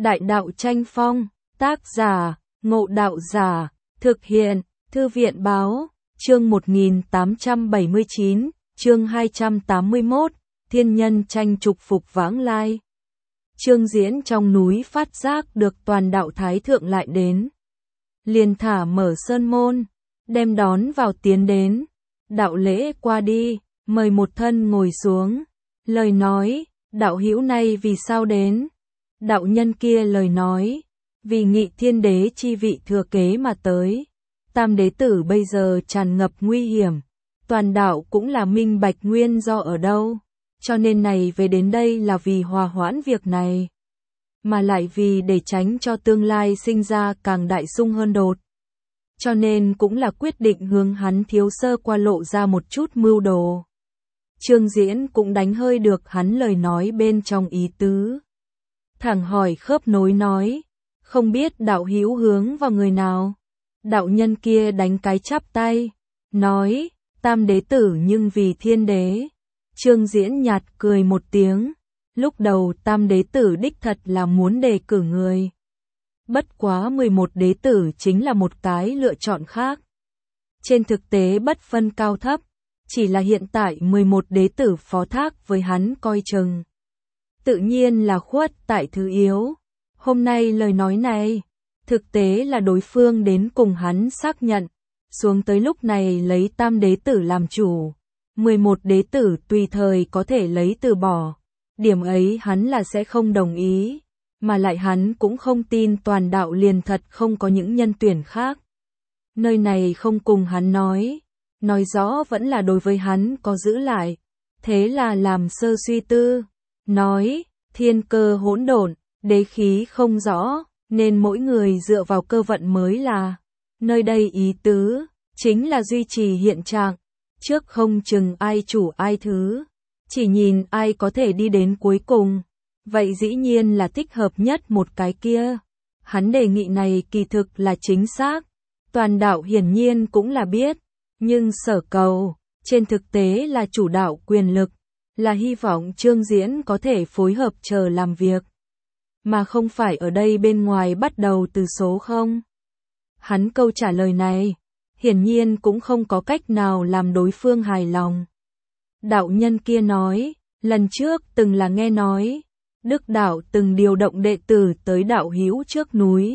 Đại đạo tranh phong, tác giả, Ngộ Đạo Giả, thực hiện, Thư viện báo, chương 1879, chương 281, thiên nhân tranh trục phục vãng lai. Chương diễn trong núi phát giác được toàn đạo thái thượng lại đến. Liền thả mở sơn môn, đem đón vào tiến đến. Đạo lễ qua đi, mời một thân ngồi xuống. Lời nói, đạo hữu này vì sao đến? Đạo nhân kia lời nói, vì nghị thiên đế chi vị thừa kế mà tới. Tam đế tử bây giờ tràn ngập nguy hiểm, toàn đạo cũng là minh bạch nguyên do ở đâu, cho nên này về đến đây là vì hòa hoãn việc này, mà lại vì để tránh cho tương lai sinh ra càng đại xung hơn đột. Cho nên cũng là quyết định hướng hắn thiếu sơ qua lộ ra một chút mưu đồ. Trương Diễn cũng đánh hơi được hắn lời nói bên trong ý tứ. Thẳng hỏi khớp nối nói, không biết đạo hữu hướng vào người nào? Đạo nhân kia đánh cái chắp tay, nói, tam đế tử nhưng vì thiên đế. Trương Diễn nhạt cười một tiếng, lúc đầu tam đế tử đích thật là muốn đề cử người. Bất quá 11 đế tử chính là một cái lựa chọn khác. Trên thực tế bất phân cao thấp, chỉ là hiện tại 11 đế tử phó thác với hắn coi chừng. Tự nhiên là khuất tại thứ yếu. Hôm nay lời nói này, thực tế là đối phương đến cùng hắn xác nhận, xuống tới lúc này lấy tam đế tử làm chủ. 11 đế tử tùy thời có thể lấy từ bỏ. Điểm ấy hắn là sẽ không đồng ý, mà lại hắn cũng không tin toàn đạo liền thật không có những nhân tuyển khác. Nơi này không cùng hắn nói rõ vẫn là đối với hắn có giữ lại. Thế là làm sơ suy tư, nói, thiên cơ hỗn độn, đế khí không rõ, nên mỗi người dựa vào cơ vận mới là. Nơi đây ý tứ, chính là duy trì hiện trạng, trước không chừng ai chủ ai thứ, chỉ nhìn ai có thể đi đến cuối cùng. Vậy dĩ nhiên là thích hợp nhất một cái kia. Hắn đề nghị này kỳ thực là chính xác, toàn đạo hiển nhiên cũng là biết, nhưng sở cầu, trên thực tế là chủ đạo quyền lực, là hy vọng Trương Diễn có thể phối hợp chờ làm việc, mà không phải ở đây bên ngoài bắt đầu từ số 0. Hắn câu trả lời này, hiển nhiên cũng không có cách nào làm đối phương hài lòng. Đạo nhân kia nói, lần trước từng là nghe nói, Đức đạo từng điều động đệ tử tới đạo hữu trước núi.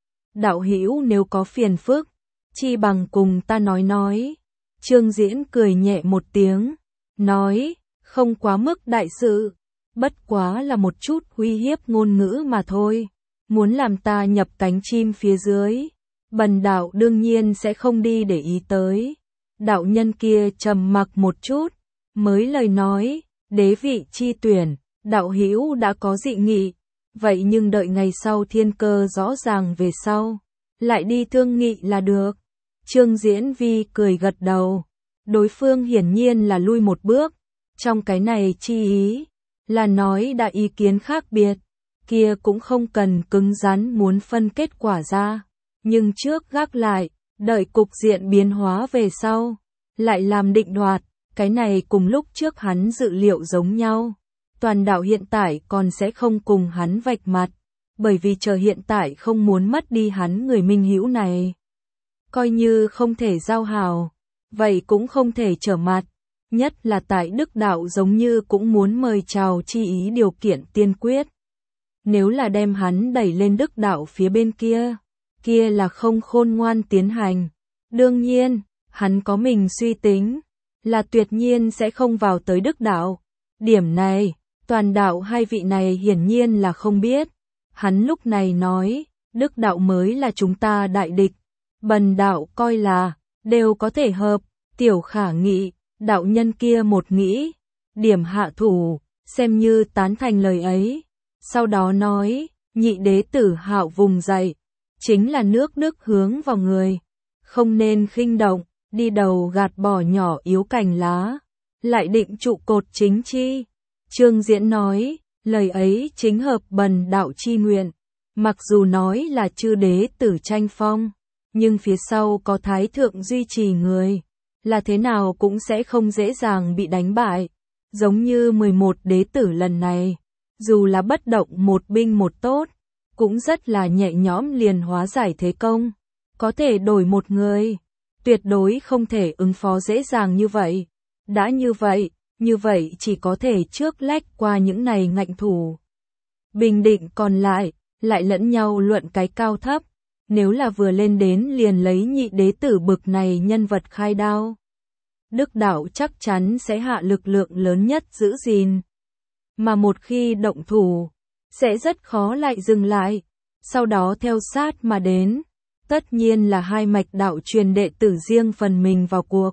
Đạo hữu nếu có phiền phức, chi bằng cùng ta nói. Trương Diễn cười nhẹ một tiếng, nói, không quá mức đại sự, bất quá là một chút uy hiếp ngôn ngữ mà thôi. Muốn làm ta nhập cánh chim phía dưới, bần đạo đương nhiên sẽ không đi để ý tới. Đạo nhân kia trầm mặc một chút, mới lời nói, đế vị chi tuyển, đạo hữu đã có dị nghị, vậy nhưng đợi ngày sau thiên cơ rõ ràng về sau, lại đi thương nghị là được. Trương Diễn Vi cười gật đầu, đối phương hiển nhiên là lui một bước, trong cái này chi ý, là nói đã ý kiến khác biệt, kia cũng không cần cứng rắn muốn phân kết quả ra, nhưng trước gác lại, đợi cục diện biến hóa về sau, lại làm định đoạt, cái này cùng lúc trước hắn dự liệu giống nhau. Toàn đạo hiện tại còn sẽ không cùng hắn vạch mặt, bởi vì chờ hiện tại không muốn mất đi hắn người minh hữu này. Coi như không thể giao hảo, vậy cũng không thể trở mặt, nhất là tại Đức đạo giống như cũng muốn mời chào chi ý điều kiện tiên quyết. Nếu là đem hắn đẩy lên Đức đạo phía bên kia, kia là không khôn ngoan tiến hành. Đương nhiên, hắn có mình suy tính, là tuyệt nhiên sẽ không vào tới Đức đạo. Điểm này, toàn đạo hai vị này hiển nhiên là không biết. Hắn lúc này nói, Đức đạo mới là chúng ta đại địch. Bần đạo coi là, đều có thể hợp, tiểu khả nghị, đạo nhân kia một nghĩ, điểm hạ thủ, xem như tán thành lời ấy. Sau đó nói, nhị đế tử hạo vùng dậy, chính là nước Đức hướng vào người. Không nên khinh động, đi đầu gạt bỏ nhỏ yếu cành lá, lại định trụ cột chính chi. Trương Diễn nói, lời ấy chính hợp bần đạo chi nguyện, mặc dù nói là chư đế tử tranh phong, nhưng phía sau có thái thượng duy trì người, là thế nào cũng sẽ không dễ dàng bị đánh bại. Giống như 11 đế tử lần này, dù là bất động một binh một tốt, cũng rất là nhẹ nhõm liền hóa giải thế công. Có thể đổi một người, tuyệt đối không thể ứng phó dễ dàng như vậy. Đã như vậy chỉ có thể trước lách qua những này ngạnh thủ. Bình định còn lại lẫn nhau luận cái cao thấp. Nếu là vừa lên đến liền lấy nhị đế tử bực này nhân vật khai đao, Đức Đạo chắc chắn sẽ hạ lực lượng lớn nhất giữ gìn. Mà một khi động thủ, sẽ rất khó lại dừng lại, sau đó theo sát mà đến. Tất nhiên là hai mạch đạo truyền đệ tử riêng phần mình vào cuộc.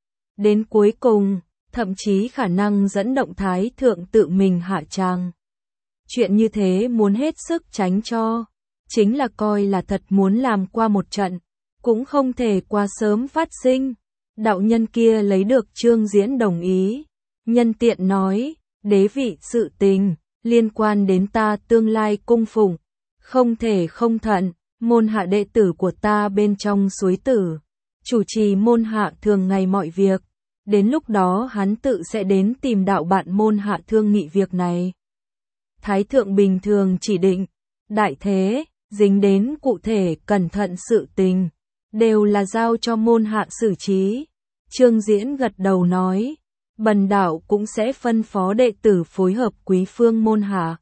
Đến cuối cùng, thậm chí khả năng dẫn động thái thượng tự mình hạ tràng. Chuyện như thế muốn hết sức tránh cho, chính là coi là thật muốn làm qua một trận, cũng không thể quá sớm phát sinh. Đạo nhân kia lấy được Trương Diễn đồng ý, nhân tiện nói, đế vị sự tình, liên quan đến ta tương lai cung phụng, không thể không thận, môn hạ đệ tử của ta bên trong suối tử, chủ trì môn hạ thường ngày mọi việc, đến lúc đó hắn tự sẽ đến tìm đạo bạn môn hạ thương nghị việc này. Thái thượng bình thường chỉ định, đại thế, dính đến cụ thể cẩn thận sự tình, đều là giao cho môn hạ xử trí. Trương Diễn gật đầu nói, bần đạo cũng sẽ phân phó đệ tử phối hợp quý phương môn hạ.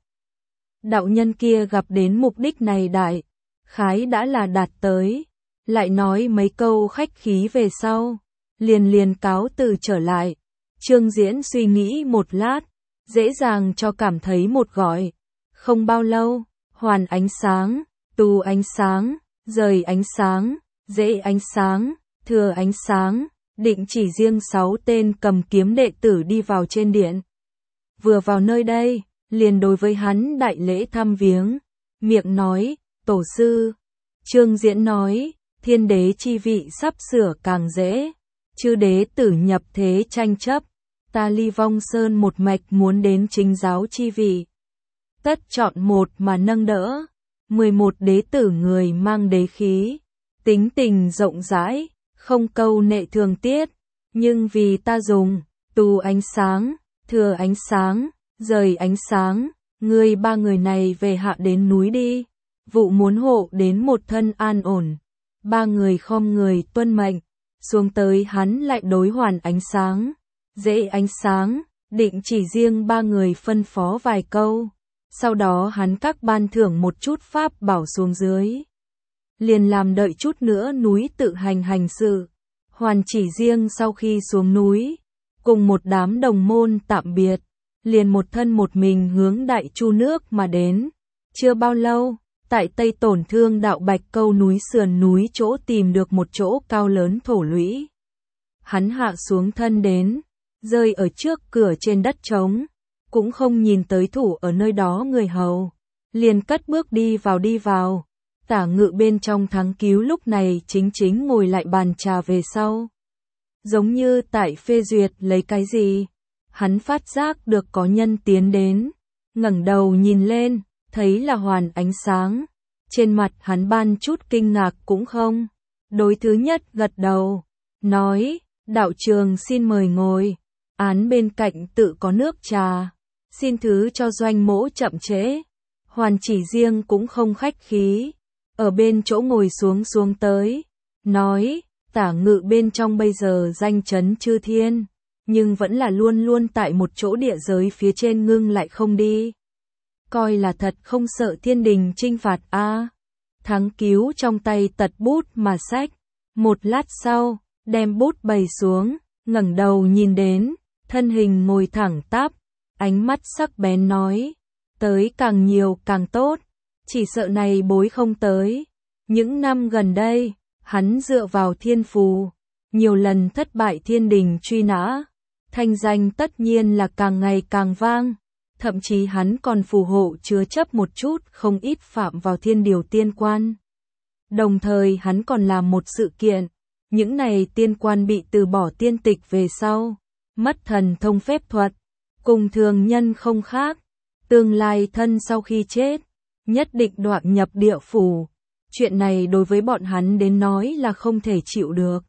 Đạo nhân kia gặp đến mục đích này đại khái đã là đạt tới, lại nói mấy câu khách khí về sau, liền cáo từ trở lại. Trương Diễn suy nghĩ một lát, dễ dàng cho cảm thấy một gọi. Không bao lâu, hoàn ánh sáng, tu ánh sáng, rời ánh sáng, dễ ánh sáng, thừa ánh sáng, định chỉ riêng 6 tên cầm kiếm đệ tử đi vào trên điện. Vừa vào nơi đây, liền đối với hắn đại lễ thăm viếng, miệng nói, tổ sư. Trương Diễn nói, thiên đế chi vị sắp sửa càng dễ, chư đế tử nhập thế tranh chấp, ta Ly Vong Sơn một mạch muốn đến chính giáo chi vị. Tất chọn một mà nâng đỡ, 11 đế tử người mang đế khí, tính tình rộng rãi, không câu nệ thường tiết, nhưng vì ta dùng, tu ánh sáng, thừa ánh sáng, rời ánh sáng, ngươi ba người này về hạ đến núi đi, vụ muốn hộ đến một thân an ổn. Ba người khom người tuân mệnh, xuống tới hắn lại đối hoàn ánh sáng, dễ ánh sáng, định chỉ riêng ba người phân phó vài câu, sau đó hắn các ban thưởng một chút pháp bảo xuống dưới. Liền làm đợi chút nữa núi tự hành sự, hoàn chỉ riêng sau khi xuống núi, cùng một đám đồng môn tạm biệt, liền một thân một mình hướng Đại Chu nước mà đến. Chưa bao lâu, tại Tây Tổn Thương đạo Bạch Câu núi sườn núi chỗ tìm được một chỗ cao lớn thổ lũy. Hắn hạ xuống thân đến, rơi ở trước cửa trên đất trống, cũng không nhìn tới thủ ở nơi đó người hầu, liền cất bước đi vào. Tả Ngự bên trong Thắng Cứu lúc này chính ngồi lại bàn trà về sau. Giống như tại phê duyệt lấy cái gì, hắn phát giác được có nhân tiến đến, ngẩng đầu nhìn lên, thấy là Hoàn ánh sáng. Trên mặt hắn ban chút kinh ngạc cũng không. Đối thứ nhất gật đầu, nói, đạo trường xin mời ngồi, án bên cạnh tự có nước trà, xin thứ cho doanh mỗ chậm trễ. Hoàn chỉ riêng cũng không khách khí, ở bên chỗ ngồi xuống tới, nói, Tả Ngự bên trong bây giờ danh chấn chư thiên, nhưng vẫn là luôn tại một chỗ địa giới phía trên ngưng lại không đi. Coi là thật không sợ thiên đình trinh phạt a. Thắng Cứu trong tay tật bút mà xách, một lát sau, đem bút bày xuống, ngẩng đầu nhìn đến, thân hình ngồi thẳng tắp, ánh mắt sắc bén nói, tới càng nhiều càng tốt, chỉ sợ này bối không tới. Những năm gần đây, hắn dựa vào thiên phù, nhiều lần thất bại thiên đình truy nã, thanh danh tất nhiên là càng ngày càng vang. Thậm chí hắn còn phù hộ chứa chấp một chút không ít phạm vào thiên điều tiên quan. Đồng thời hắn còn làm một sự kiện, những này tiên quan bị từ bỏ tiên tịch về sau, mất thần thông phép thuật, cùng thường nhân không khác, tương lai thân sau khi chết, nhất định đoạn nhập địa phủ. Chuyện này đối với bọn hắn đến nói là không thể chịu được.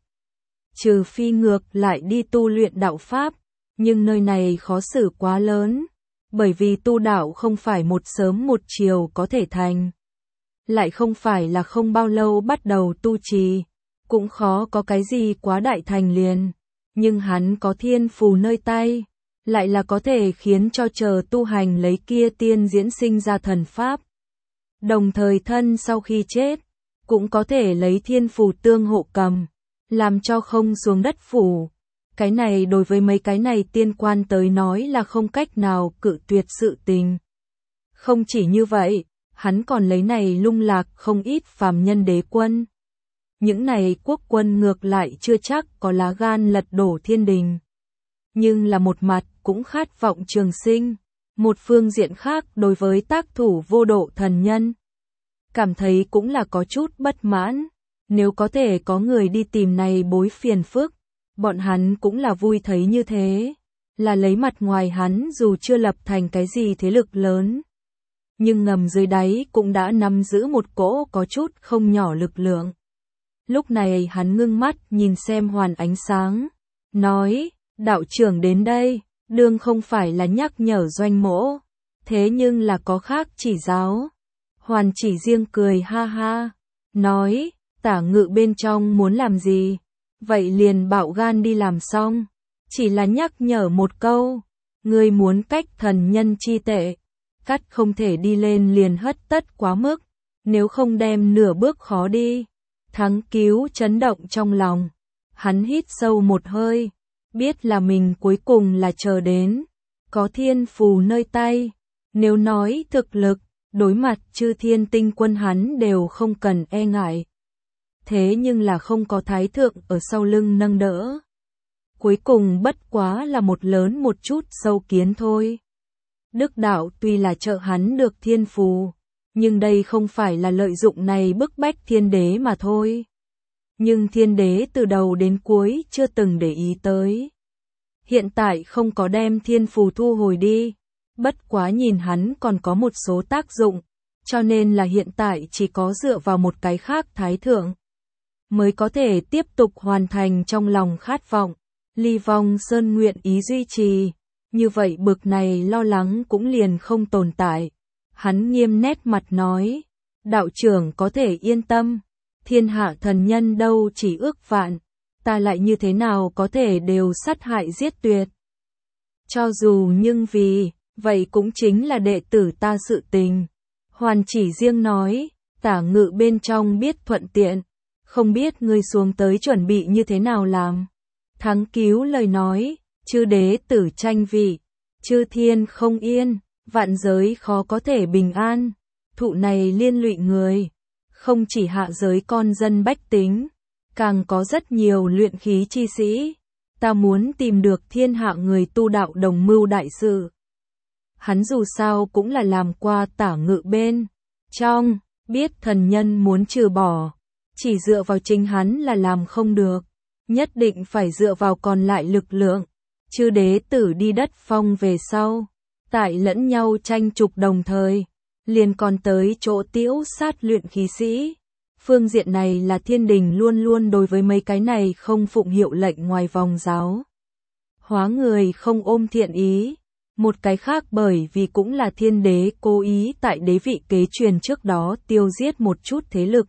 Trừ phi ngược lại đi tu luyện đạo pháp, nhưng nơi này khó xử quá lớn. Bởi vì tu đạo không phải một sớm một chiều có thể thành. lại không phải là không bao lâu bắt đầu tu trì, cũng khó có cái gì quá đại thành liền, nhưng hắn có thiên phù nơi tay, lại là có thể khiến cho chờ tu hành lấy kia tiên diễn sinh ra thần pháp. Đồng thời thân sau khi chết, cũng có thể lấy thiên phù tương hộ cầm, làm cho không xuống đất phủ. Cái này đối với mấy cái này tiên quan tới nói là không cách nào cự tuyệt sự tình. Không chỉ như vậy, hắn còn lấy này lung lạc không ít phàm nhân đế quân. Những này quốc quân ngược lại chưa chắc có lá gan lật đổ thiên đình. Nhưng là một mặt cũng khát vọng trường sinh, một phương diện khác đối với tác thủ vô độ thần nhân. Cảm thấy cũng là có chút bất mãn, nếu có thể có người đi tìm này bối phiền phức, bọn hắn cũng là vui thấy như thế, là lấy mặt ngoài hắn dù chưa lập thành cái gì thế lực lớn. Nhưng ngầm dưới đáy cũng đã nắm giữ một cỗ có chút không nhỏ lực lượng. Lúc này hắn ngưng mắt nhìn xem Hoàn Ánh Sáng, nói, đạo trưởng đến đây, đương không phải là nhắc nhở Doanh Mỗ, thế nhưng là có khác chỉ giáo. Hoàn Chỉ Riêng cười ha ha, nói, Tả Ngự bên trong muốn làm gì, vậy liền bạo gan đi làm xong, chỉ là nhắc nhở một câu, ngươi muốn cách thần nhân chi tệ, cắt không thể đi lên liền hất tất quá mức, nếu không đem nửa bước khó đi. Thắng Cứu chấn động trong lòng, hắn hít sâu một hơi, biết là mình cuối cùng là chờ đến, có thiên phù nơi tay, nếu nói thực lực, đối mặt chư thiên tinh quân hắn đều không cần e ngại. Thế nhưng là không có thái thượng ở sau lưng nâng đỡ. Cuối cùng bất quá là một lớn một chút sâu kiến thôi. Đức đạo tuy là trợ hắn được thiên phù, nhưng đây không phải là lợi dụng này bức bách thiên đế mà thôi. Nhưng thiên đế từ đầu đến cuối chưa từng để ý tới. Hiện tại không có đem thiên phù thu hồi đi, bất quá nhìn hắn còn có một số tác dụng, cho nên là hiện tại chỉ có dựa vào một cái khác thái thượng, mới có thể tiếp tục hoàn thành trong lòng khát vọng. Ly Vong Sơn nguyện ý duy trì, như vậy bực này lo lắng cũng liền không tồn tại. Hắn nghiêm nét mặt nói, đạo trưởng có thể yên tâm, thiên hạ thần nhân đâu chỉ ước vạn, ta lại như thế nào có thể đều sát hại giết tuyệt. Cho dù nhưng vì, vậy cũng chính là đệ tử ta sự tình. Hoàn Chỉ Riêng nói, Tả Ngự bên trong biết thuận tiện, không biết ngươi xuống tới chuẩn bị như thế nào làm. Thắng Cứu lời nói, chư đế tử tranh vị, chư thiên không yên, vạn giới khó có thể bình an, thụ này liên lụy người, không chỉ hạ giới con dân bách tính, càng có rất nhiều luyện khí chi sĩ, ta muốn tìm được thiên hạ người tu đạo đồng mưu đại sự. Hắn dù sao cũng là làm qua Tả Ngự bên trong, biết thần nhân muốn trừ bỏ, chỉ dựa vào chính hắn là làm không được, nhất định phải dựa vào còn lại lực lượng. Chư đế tử đi đất phong về sau, tại lẫn nhau tranh trục đồng thời, liền còn tới chỗ tiễu sát luyện khí sĩ. Phương diện này là thiên đình luôn luôn đối với mấy cái này không phụng hiệu lệnh ngoài vòng giáo hóa người không ôm thiện ý. Một cái khác bởi vì cũng là thiên đế cố ý tại đế vị kế truyền trước đó tiêu giết một chút thế lực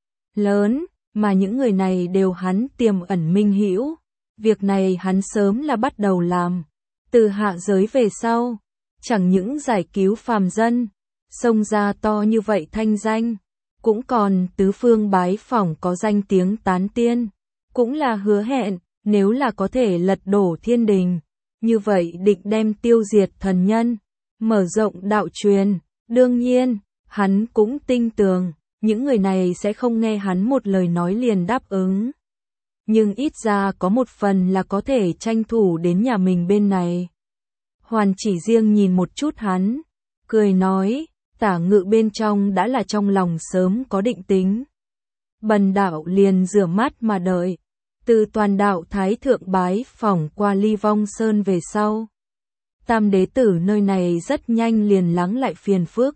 lớn, mà những người này đều hắn tiềm ẩn minh hữu. Việc này hắn sớm là bắt đầu làm, từ hạ giới về sau, chẳng những giải cứu phàm dân, xông ra to như vậy thanh danh, cũng còn tứ phương bái phỏng có danh tiếng tán tiên, cũng là hứa hẹn, nếu là có thể lật đổ thiên đình, như vậy định đem tiêu diệt thần nhân, mở rộng đạo truyền. Đương nhiên, hắn cũng tin tưởng, những người này sẽ không nghe hắn một lời nói liền đáp ứng. Nhưng ít ra có một phần là có thể tranh thủ đến nhà mình bên này. Hoàn Chỉ Riêng nhìn một chút hắn, cười nói, Tả Ngự bên trong đã là trong lòng sớm có định tính. Bần đạo liền rửa mắt mà đợi, từ toàn đạo thái thượng bái phỏng qua Ly Vong Sơn về sau. Tam đế tử nơi này rất nhanh liền lắng lại phiền phức.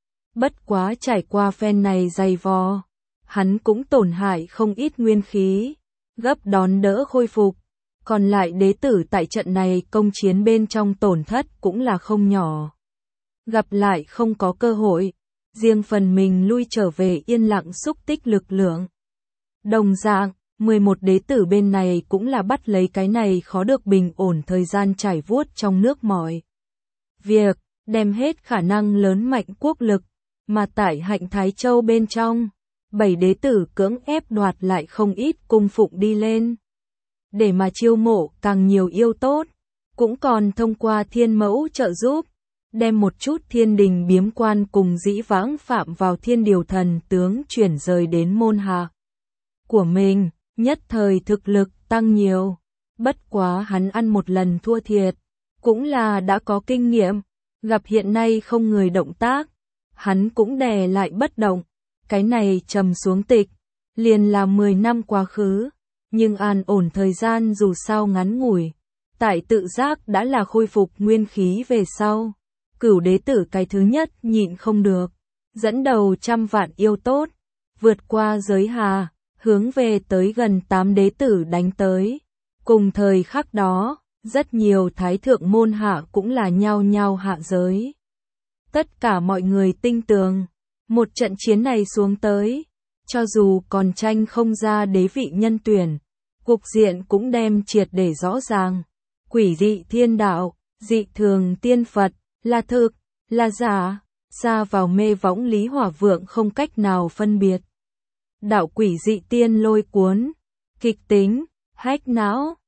Bất quá trải qua phen này dày vò, hắn cũng tổn hại không ít nguyên khí, gấp đón đỡ khôi phục. Còn lại đế tử tại trận này công chiến bên trong tổn thất cũng là không nhỏ. Gặp lại không có cơ hội, riêng phần mình lui trở về yên lặng xúc tích lực lượng. Đồng dạng, 11 đế tử bên này cũng là bắt lấy cái này khó được bình ổn thời gian trải vuốt trong nước mọi việc, đem hết khả năng lớn mạnh quốc lực, mà tại Hạnh Thái Châu bên trong, 7 đế tử cưỡng ép đoạt lại không ít cung phụng đi lên. Để mà chiêu mộ càng nhiều yêu tốt, cũng còn thông qua thiên mẫu trợ giúp, đem một chút thiên đình biếm quan cùng dĩ vãng phạm vào thiên điều thần tướng chuyển rời đến môn hạ của mình, nhất thời thực lực tăng nhiều. Bất quá hắn ăn một lần thua thiệt, cũng là đã có kinh nghiệm, gặp hiện nay không người động tác, hắn cũng đè lại bất động, cái này trầm xuống tịch, liền là 10 năm quá khứ, nhưng an ổn thời gian dù sao ngắn ngủi, tại tự giác đã là khôi phục nguyên khí về sau. Cửu đế tử cái thứ nhất nhịn không được, dẫn đầu 100 vạn yêu tốt, vượt qua giới hà, hướng về tới gần 8 đế tử đánh tới. Cùng thời khắc đó, rất nhiều thái thượng môn hạ cũng là nhao nhao hạ giới. Tất cả mọi người tinh tường, một trận chiến này xuống tới, cho dù còn tranh không ra đế vị nhân tuyển, cục diện cũng đem triệt để rõ ràng. Quỷ dị thiên đạo, dị thường tiên Phật, là thực, là giả, xa vào mê võng Lý Hỏa Vượng không cách nào phân biệt. Đạo quỷ dị tiên lôi cuốn, kịch tính, hách não,